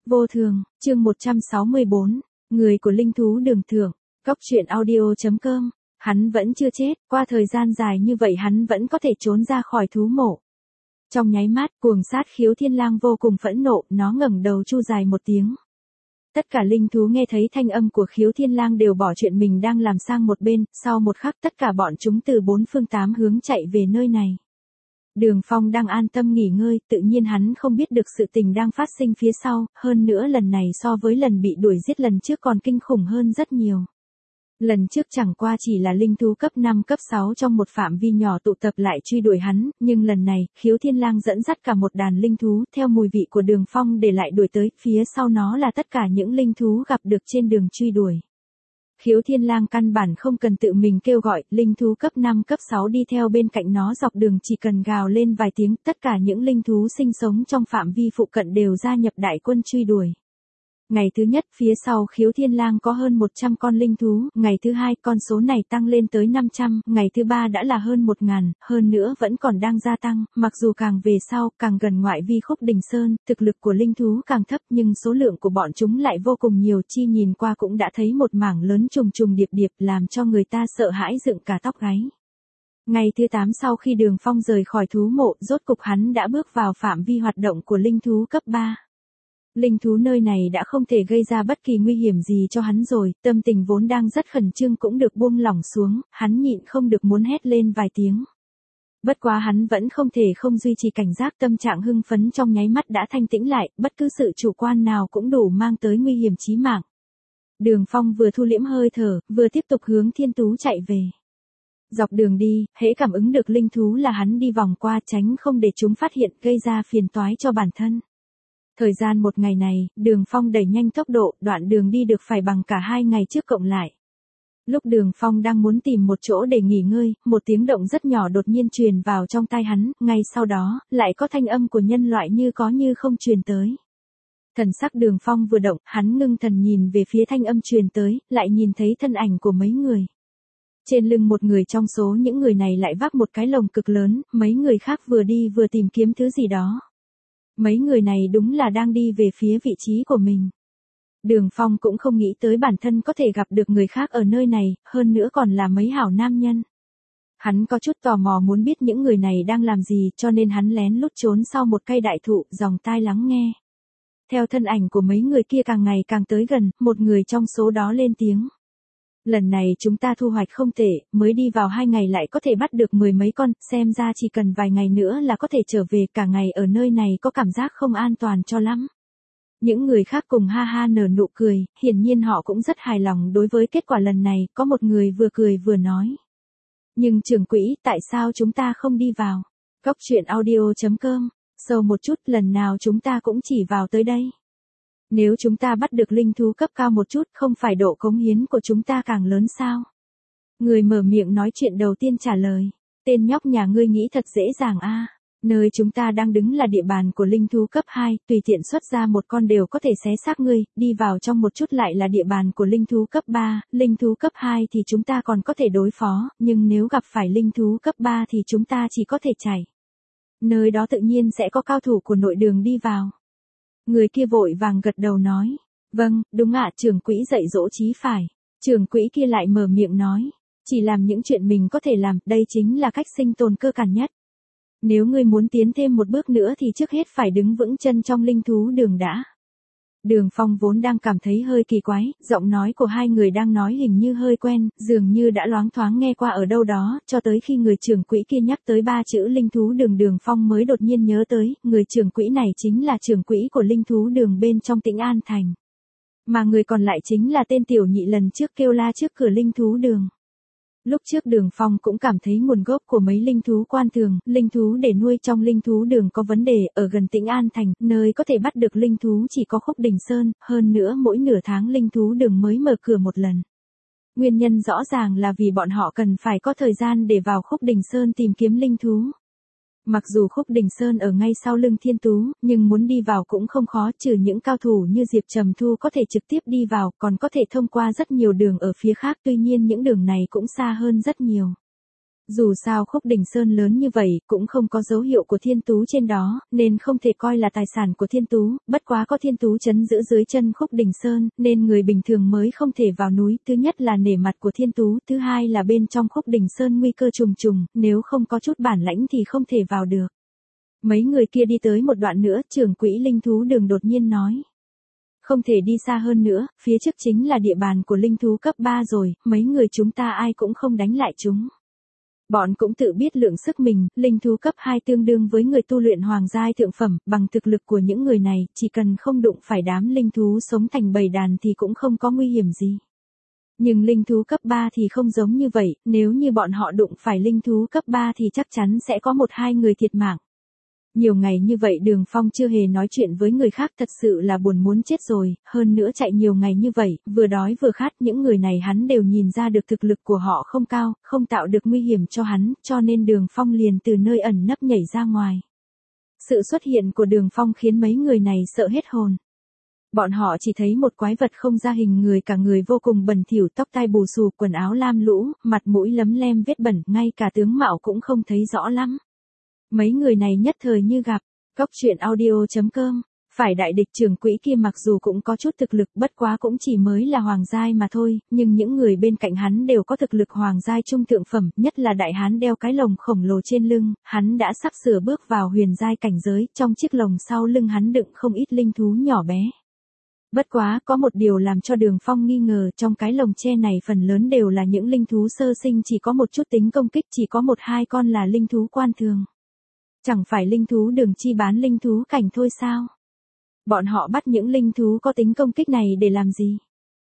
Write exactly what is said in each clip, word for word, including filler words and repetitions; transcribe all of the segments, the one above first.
Vô thường, chương một trăm sáu mươi bốn, người của linh thú đường thưởng, cóc truyện audio chấm com, hắn vẫn chưa chết, qua thời gian dài như vậy hắn vẫn có thể trốn ra khỏi thú mộ. Trong nháy mắt, cuồng sát khiếu thiên lang vô cùng phẫn nộ, nó ngẩng đầu chu dài một tiếng. Tất cả linh thú nghe thấy thanh âm của khiếu thiên lang đều bỏ chuyện mình đang làm sang một bên, sau một khắc tất cả bọn chúng từ bốn phương tám hướng chạy về nơi này. Đường Phong đang an tâm nghỉ ngơi, tự nhiên hắn không biết được sự tình đang phát sinh phía sau, hơn nữa lần này so với lần bị đuổi giết lần trước còn kinh khủng hơn rất nhiều. Lần trước chẳng qua chỉ là linh thú cấp năm cấp sáu trong một phạm vi nhỏ tụ tập lại truy đuổi hắn, nhưng lần này, khiếu thiên lang dẫn dắt cả một đàn linh thú theo mùi vị của Đường Phong để lại đuổi tới, phía sau nó là tất cả những linh thú gặp được trên đường truy đuổi. Khiếu thiên lang căn bản không cần tự mình kêu gọi, linh thú cấp năm cấp sáu đi theo bên cạnh nó dọc đường chỉ cần gào lên vài tiếng, tất cả những linh thú sinh sống trong phạm vi phụ cận đều gia nhập đại quân truy đuổi. Ngày thứ nhất, phía sau khiếu thiên lang có hơn một trăm con linh thú, ngày thứ hai, con số này tăng lên tới năm trăm, ngày thứ ba đã là hơn một ngàn, hơn nữa vẫn còn đang gia tăng, mặc dù càng về sau, càng gần ngoại vi Khúc Đình Sơn, thực lực của linh thú càng thấp nhưng số lượng của bọn chúng lại vô cùng nhiều, chi nhìn qua cũng đã thấy một mảng lớn trùng trùng điệp điệp làm cho người ta sợ hãi dựng cả tóc gáy. Ngày thứ tám sau khi Đường Phong rời khỏi thú mộ, rốt cục hắn đã bước vào phạm vi hoạt động của linh thú cấp ba. Linh thú nơi này đã không thể gây ra bất kỳ nguy hiểm gì cho hắn rồi, tâm tình vốn đang rất khẩn trương cũng được buông lỏng xuống, hắn nhịn không được muốn hét lên vài tiếng. Bất quá hắn vẫn không thể không duy trì cảnh giác, tâm trạng hưng phấn trong nháy mắt đã thanh tĩnh lại, bất cứ sự chủ quan nào cũng đủ mang tới nguy hiểm chí mạng. Đường Phong vừa thu liễm hơi thở, vừa tiếp tục hướng thiên tú chạy về. Dọc đường đi, hễ cảm ứng được linh thú là hắn đi vòng qua tránh không để chúng phát hiện gây ra phiền toái cho bản thân. Thời gian một ngày này, Đường Phong đẩy nhanh tốc độ, đoạn đường đi được phải bằng cả hai ngày trước cộng lại. Lúc Đường Phong đang muốn tìm một chỗ để nghỉ ngơi, một tiếng động rất nhỏ đột nhiên truyền vào trong tai hắn, ngay sau đó, lại có thanh âm của nhân loại như có như không truyền tới. Thần sắc Đường Phong vừa động, hắn ngưng thần nhìn về phía thanh âm truyền tới, lại nhìn thấy thân ảnh của mấy người. Trên lưng một người trong số những người này lại vác một cái lồng cực lớn, mấy người khác vừa đi vừa tìm kiếm thứ gì đó. Mấy người này đúng là đang đi về phía vị trí của mình. Đường Phong cũng không nghĩ tới bản thân có thể gặp được người khác ở nơi này, hơn nữa còn là mấy hảo nam nhân. Hắn có chút tò mò muốn biết những người này đang làm gì, cho nên hắn lén lút trốn sau một cây đại thụ, dòng tai lắng nghe. Theo thân ảnh của mấy người kia càng ngày càng tới gần, một người trong số đó lên tiếng. Lần này chúng ta thu hoạch không tệ, mới đi vào hai ngày lại có thể bắt được mười mấy con, xem ra chỉ cần vài ngày nữa là có thể trở về, cả ngày ở nơi này có cảm giác không an toàn cho lắm. Những người khác cùng ha ha nở nụ cười, hiển nhiên họ cũng rất hài lòng đối với kết quả lần này, có một người vừa cười vừa nói. Nhưng trưởng quỹ, tại sao chúng ta không đi vào? Cóc truyện audio chấm com, sâu một chút, lần nào chúng ta cũng chỉ vào tới đây. Nếu chúng ta bắt được linh thú cấp cao một chút, không phải độ cống hiến của chúng ta càng lớn sao? Người mở miệng nói chuyện đầu tiên trả lời. Tên nhóc nhà ngươi nghĩ thật dễ dàng a. À. Nơi chúng ta đang đứng là địa bàn của linh thú cấp hai, tùy tiện xuất ra một con đều có thể xé xác ngươi, đi vào trong một chút lại là địa bàn của linh thú cấp ba, linh thú cấp hai thì chúng ta còn có thể đối phó, nhưng nếu gặp phải linh thú cấp ba thì chúng ta chỉ có thể chạy. Nơi đó tự nhiên sẽ có cao thủ của nội đường đi vào. Người kia vội vàng gật đầu nói. Vâng, đúng ạ, trưởng quỹ dạy dỗ chí phải. Trưởng quỹ kia lại mở miệng nói. Chỉ làm những chuyện mình có thể làm, đây chính là cách sinh tồn cơ bản nhất. Nếu ngươi muốn tiến thêm một bước nữa thì trước hết phải đứng vững chân trong linh thú đường đã. Đường Phong vốn đang cảm thấy hơi kỳ quái, giọng nói của hai người đang nói hình như hơi quen, dường như đã loáng thoáng nghe qua ở đâu đó, cho tới khi người trưởng quỹ kia nhắc tới ba chữ linh thú đường, Đường Phong mới đột nhiên nhớ tới, người trưởng quỹ này chính là trưởng quỹ của linh thú đường bên trong Tĩnh An Thành. Mà người còn lại chính là tên tiểu nhị lần trước kêu la trước cửa linh thú đường. Lúc trước Đường Phong cũng cảm thấy nguồn gốc của mấy linh thú quan thường, linh thú để nuôi trong linh thú đường có vấn đề, ở gần Tĩnh An Thành, nơi có thể bắt được linh thú chỉ có Khúc Đình Sơn, hơn nữa mỗi nửa tháng linh thú đường mới mở cửa một lần. Nguyên nhân rõ ràng là vì bọn họ cần phải có thời gian để vào Khúc Đình Sơn tìm kiếm linh thú. Mặc dù Khúc Đình Sơn ở ngay sau lưng Thiên Tú, nhưng muốn đi vào cũng không khó, trừ những cao thủ như Diệp Trầm Thu có thể trực tiếp đi vào, còn có thể thông qua rất nhiều đường ở phía khác, tuy nhiên những đường này cũng xa hơn rất nhiều. Dù sao Khúc Đình Sơn lớn như vậy, cũng không có dấu hiệu của thiên tú trên đó, nên không thể coi là tài sản của thiên tú, bất quá có thiên tú chấn giữ dưới chân Khúc Đình Sơn, nên người bình thường mới không thể vào núi, thứ nhất là nể mặt của thiên tú, thứ hai là bên trong Khúc Đình Sơn nguy cơ trùng trùng, nếu không có chút bản lãnh thì không thể vào được. Mấy người kia đi tới một đoạn nữa, trưởng quỹ linh thú đường đột nhiên nói. Không thể đi xa hơn nữa, phía trước chính là địa bàn của linh thú cấp ba rồi, mấy người chúng ta ai cũng không đánh lại chúng. Bọn cũng tự biết lượng sức mình, linh thú cấp hai tương đương với người tu luyện hoàng giai thượng phẩm, bằng thực lực của những người này, chỉ cần không đụng phải đám linh thú sống thành bầy đàn thì cũng không có nguy hiểm gì. Nhưng linh thú cấp ba thì không giống như vậy, nếu như bọn họ đụng phải linh thú cấp ba thì chắc chắn sẽ có một hai người thiệt mạng. Nhiều ngày như vậy Đường Phong chưa hề nói chuyện với người khác, thật sự là buồn muốn chết rồi, hơn nữa chạy nhiều ngày như vậy, vừa đói vừa khát, những người này hắn đều nhìn ra được thực lực của họ không cao, không tạo được nguy hiểm cho hắn, cho nên Đường Phong liền từ nơi ẩn nấp nhảy ra ngoài. Sự xuất hiện của Đường Phong khiến mấy người này sợ hết hồn. Bọn họ chỉ thấy một quái vật không ra hình người, cả người vô cùng bẩn thỉu, tóc tai bù xù, quần áo lam lũ, mặt mũi lấm lem vết bẩn, ngay cả tướng mạo cũng không thấy rõ lắm. Mấy người này nhất thời như gặp, Cóc Truyện Audio chấm com, phải đại địch trưởng quỹ kia mặc dù cũng có chút thực lực, bất quá cũng chỉ mới là hoàng giai mà thôi, nhưng những người bên cạnh hắn đều có thực lực hoàng giai trung thượng phẩm, nhất là đại hán đeo cái lồng khổng lồ trên lưng, hắn đã sắp sửa bước vào huyền giai cảnh giới, trong chiếc lồng sau lưng hắn đựng không ít linh thú nhỏ bé. Bất quá, có một điều làm cho Đường Phong nghi ngờ, trong cái lồng tre này phần lớn đều là những linh thú sơ sinh, chỉ có một chút tính công kích, chỉ có một hai con là linh thú quan thường. Chẳng phải linh thú đường chi bán linh thú cảnh thôi sao? Bọn họ bắt những linh thú có tính công kích này để làm gì?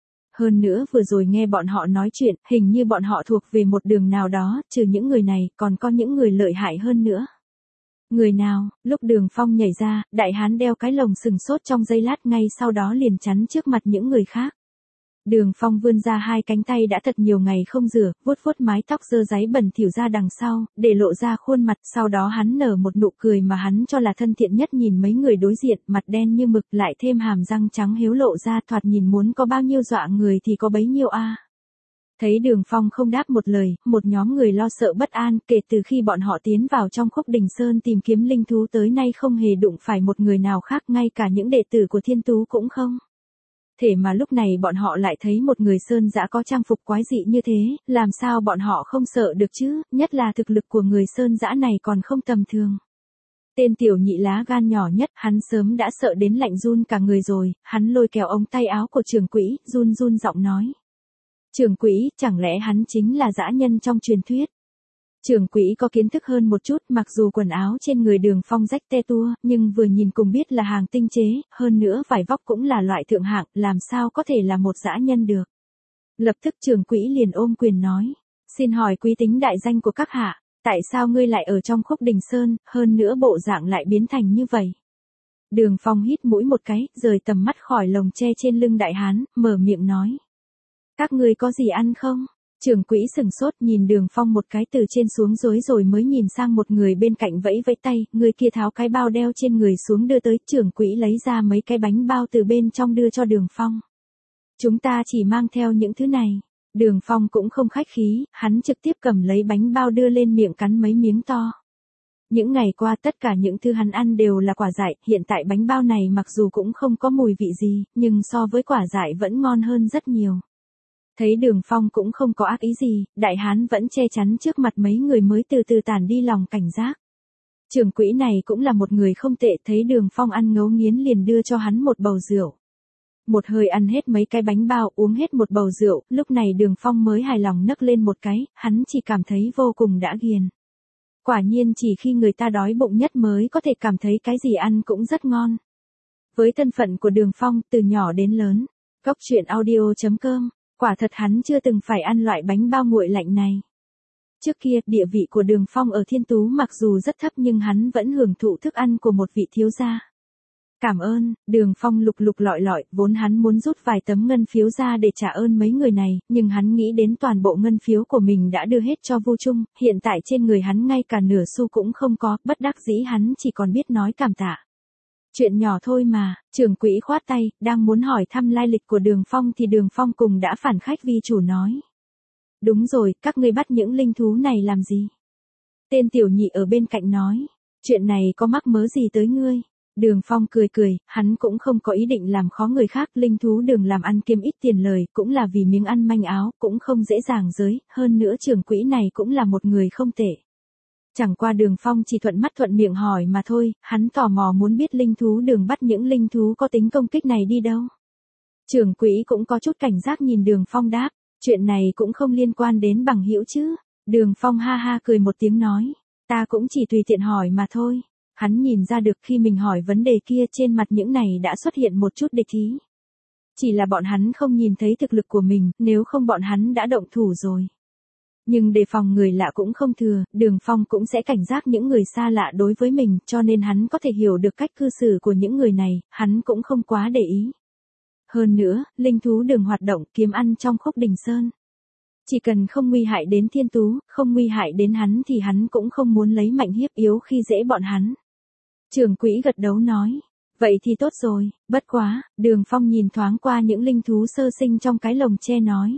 Hơn nữa vừa rồi nghe bọn họ nói chuyện, hình như bọn họ thuộc về một đường nào đó, trừ những người này, còn có những người lợi hại hơn nữa. Người nào? Lúc Đường Phong nhảy ra, đại hán đeo cái lồng sừng sốt trong giây lát, ngay sau đó liền chắn trước mặt những người khác. Đường Phong vươn ra hai cánh tay đã thật nhiều ngày không rửa, vuốt vuốt mái tóc dơ dáy bẩn thỉu ra đằng sau, để lộ ra khuôn mặt, sau đó hắn nở một nụ cười mà hắn cho là thân thiện nhất, nhìn mấy người đối diện, mặt đen như mực, lại thêm hàm răng trắng hiếu lộ ra, thoạt nhìn muốn có bao nhiêu dọa người thì có bấy nhiêu a. Thấy Đường Phong không đáp một lời, một nhóm người lo sợ bất an, kể từ khi bọn họ tiến vào trong Khúc Đình Sơn tìm kiếm linh thú tới nay không hề đụng phải một người nào khác, ngay cả những đệ tử của Thiên Tú cũng không. Thể mà lúc này bọn họ lại thấy một người sơn dã có trang phục quái dị như thế, làm sao bọn họ không sợ được chứ, nhất là thực lực của người sơn dã này còn không tầm thường. Tên tiểu nhị lá gan nhỏ nhất, hắn sớm đã sợ đến lạnh run cả người rồi, hắn lôi kéo ống tay áo của trưởng quỹ, run run giọng nói. Trưởng quỹ, chẳng lẽ hắn chính là dã nhân trong truyền thuyết? Trưởng quỹ có kiến thức hơn một chút, mặc dù quần áo trên người Đường Phong rách te tua, nhưng vừa nhìn cùng biết là hàng tinh chế, hơn nữa vải vóc cũng là loại thượng hạng, làm sao có thể là một dã nhân được. Lập tức trưởng quỹ liền ôm quyền nói, xin hỏi quý tính đại danh của các hạ, tại sao ngươi lại ở trong Khúc Đình Sơn, hơn nữa bộ dạng lại biến thành như vậy? Đường Phong hít mũi một cái, rời tầm mắt khỏi lồng tre trên lưng đại hán, mở miệng nói. Các ngươi có gì ăn không? Trưởng quỹ sừng sốt nhìn Đường Phong một cái từ trên xuống dưới rồi mới nhìn sang một người bên cạnh vẫy vẫy tay, người kia tháo cái bao đeo trên người xuống đưa tới, trưởng quỹ lấy ra mấy cái bánh bao từ bên trong đưa cho Đường Phong. Chúng ta chỉ mang theo những thứ này. Đường Phong cũng không khách khí, hắn trực tiếp cầm lấy bánh bao đưa lên miệng cắn mấy miếng to. Những ngày qua tất cả những thứ hắn ăn đều là quả dại, hiện tại bánh bao này mặc dù cũng không có mùi vị gì, nhưng so với quả dại vẫn ngon hơn rất nhiều. Thấy Đường Phong cũng không có ác ý gì, đại hán vẫn che chắn trước mặt mấy người mới từ từ tản đi lòng cảnh giác. Trưởng quỹ này cũng là một người không tệ, thấy Đường Phong ăn ngấu nghiến liền đưa cho hắn một bầu rượu. Một hơi ăn hết mấy cái bánh bao, uống hết một bầu rượu, lúc này Đường Phong mới hài lòng nấc lên một cái, hắn chỉ cảm thấy vô cùng đã ghiền. Quả nhiên chỉ khi người ta đói bụng nhất mới có thể cảm thấy cái gì ăn cũng rất ngon. Với thân phận của Đường Phong, từ nhỏ đến lớn, Cóc Truyện Audio chấm com, quả thật hắn chưa từng phải ăn loại bánh bao nguội lạnh này. Trước kia, địa vị của Đường Phong ở Thiên Tú mặc dù rất thấp nhưng hắn vẫn hưởng thụ thức ăn của một vị thiếu gia. Cảm ơn, Đường Phong lục lục lọi lọi, vốn hắn muốn rút vài tấm ngân phiếu ra để trả ơn mấy người này, nhưng hắn nghĩ đến toàn bộ ngân phiếu của mình đã đưa hết cho Vu Trung, hiện tại trên người hắn ngay cả nửa xu cũng không có, bất đắc dĩ hắn chỉ còn biết nói cảm tạ. Chuyện nhỏ thôi mà, trưởng quỹ khoát tay, đang muốn hỏi thăm lai lịch của Đường Phong thì Đường Phong cùng đã phản khách vi chủ nói. Đúng rồi, các ngươi bắt những linh thú này làm gì? Tên tiểu nhị ở bên cạnh nói, chuyện này có mắc mớ gì tới ngươi? Đường Phong cười cười, hắn cũng không có ý định làm khó người khác, linh thú đường làm ăn kiếm ít tiền lời, cũng là vì miếng ăn manh áo, cũng không dễ dàng giới, hơn nữa trưởng quỹ này cũng là một người không tệ. Chẳng qua Đường Phong chỉ thuận mắt thuận miệng hỏi mà thôi, hắn tò mò muốn biết linh thú đường bắt những linh thú có tính công kích này đi đâu. Trưởng quỹ cũng có chút cảnh giác nhìn Đường Phong đáp, chuyện này cũng không liên quan đến bằng hữu chứ. Đường Phong ha ha cười một tiếng nói, ta cũng chỉ tùy tiện hỏi mà thôi. Hắn nhìn ra được khi mình hỏi vấn đề kia trên mặt những này đã xuất hiện một chút địch ý. Chỉ là bọn hắn không nhìn thấy thực lực của mình, nếu không bọn hắn đã động thủ rồi. Nhưng đề phòng người lạ cũng không thừa, Đường Phong cũng sẽ cảnh giác những người xa lạ đối với mình, cho nên hắn có thể hiểu được cách cư xử của những người này, hắn cũng không quá để ý. Hơn nữa, linh thú đường hoạt động kiếm ăn trong Khúc Đình Sơn. Chỉ cần không nguy hại đến Thiên Tú, không nguy hại đến hắn thì hắn cũng không muốn lấy mạnh hiếp yếu khi dễ bọn hắn. Trưởng quỹ gật đầu nói, vậy thì tốt rồi, bất quá, Đường Phong nhìn thoáng qua những linh thú sơ sinh trong cái lồng tre nói.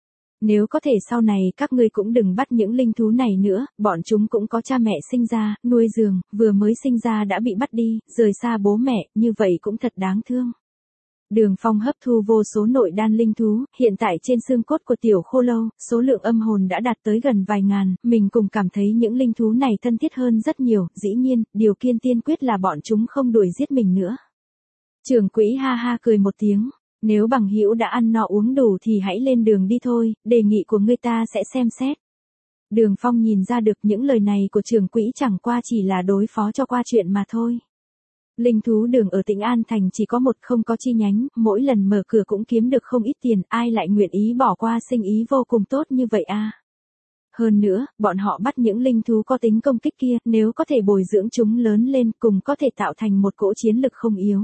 Nếu có thể sau này các ngươi cũng đừng bắt những linh thú này nữa, bọn chúng cũng có cha mẹ sinh ra, nuôi dưỡng, vừa mới sinh ra đã bị bắt đi, rời xa bố mẹ, như vậy cũng thật đáng thương. Đường Phong hấp thu vô số nội đan linh thú, hiện tại trên xương cốt của tiểu khô lâu, số lượng âm hồn đã đạt tới gần vài ngàn, mình cùng cảm thấy những linh thú này thân thiết hơn rất nhiều, dĩ nhiên, điều kiện tiên quyết là bọn chúng không đuổi giết mình nữa. Trưởng quỹ ha ha cười một tiếng, nếu bằng hữu đã ăn no uống đủ thì hãy lên đường đi thôi, đề nghị của ngươi ta sẽ xem xét. Đường Phong nhìn ra được những lời này của trưởng quỹ chẳng qua chỉ là đối phó cho qua chuyện mà thôi. Linh thú đường ở Tĩnh An Thành chỉ có một không có chi nhánh, mỗi lần mở cửa cũng kiếm được không ít tiền, ai lại nguyện ý bỏ qua sinh ý vô cùng tốt như vậy a? Hơn nữa, bọn họ bắt những linh thú có tính công kích kia, nếu có thể bồi dưỡng chúng lớn lên cùng có thể tạo thành một cỗ chiến lực không yếu.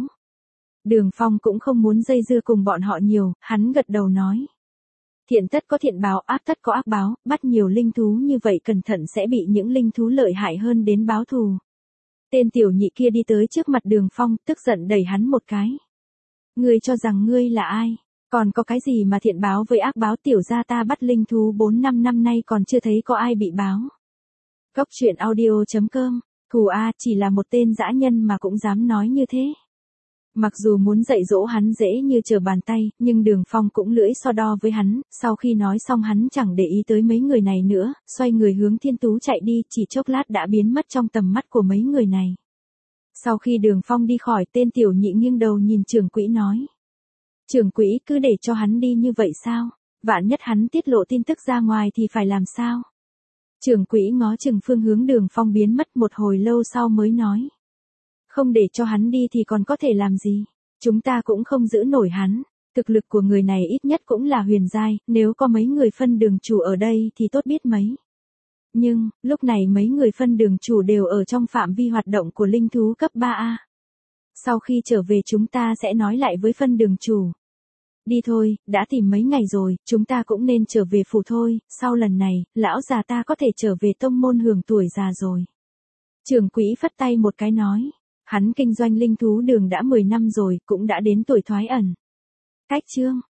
Đường Phong cũng không muốn dây dưa cùng bọn họ nhiều, hắn gật đầu nói. Thiện tất có thiện báo, ác tất có ác báo, bắt nhiều linh thú như vậy cẩn thận sẽ bị những linh thú lợi hại hơn đến báo thù. Tên tiểu nhị kia đi tới trước mặt Đường Phong, tức giận đẩy hắn một cái. Ngươi cho rằng ngươi là ai? Còn có cái gì mà thiện báo với ác báo, tiểu gia ta bắt linh thú bốn năm năm nay còn chưa thấy có ai bị báo. Cốc truyện audio chấm com, thù a, chỉ là một tên dã nhân mà cũng dám nói như thế. Mặc dù muốn dạy dỗ hắn dễ như trở bàn tay, nhưng Đường Phong cũng lưỡi so đo với hắn, sau khi nói xong hắn chẳng để ý tới mấy người này nữa, xoay người hướng Thiên Tú chạy đi, chỉ chốc lát đã biến mất trong tầm mắt của mấy người này. Sau khi Đường Phong đi khỏi, tên tiểu nhị nghiêng đầu nhìn trưởng quỹ nói. Trưởng quỹ cứ để cho hắn đi như vậy sao? Vạn nhất hắn tiết lộ tin tức ra ngoài thì phải làm sao? Trưởng quỹ ngó chừng phương hướng Đường Phong biến mất, một hồi lâu sau mới nói. Không để cho hắn đi thì còn có thể làm gì? Chúng ta cũng không giữ nổi hắn. Thực lực của người này ít nhất cũng là huyền giai, nếu có mấy người phân đường chủ ở đây thì tốt biết mấy. Nhưng, lúc này mấy người phân đường chủ đều ở trong phạm vi hoạt động của linh thú cấp ba A. Sau khi trở về chúng ta sẽ nói lại với phân đường chủ. Đi thôi, đã tìm mấy ngày rồi, chúng ta cũng nên trở về phủ thôi, sau lần này, lão già ta có thể trở về tông môn hưởng tuổi già rồi. Trưởng quỹ phất tay một cái nói. Hắn kinh doanh linh thú đường đã mười năm rồi, cũng đã đến tuổi thoái ẩn. Cách chương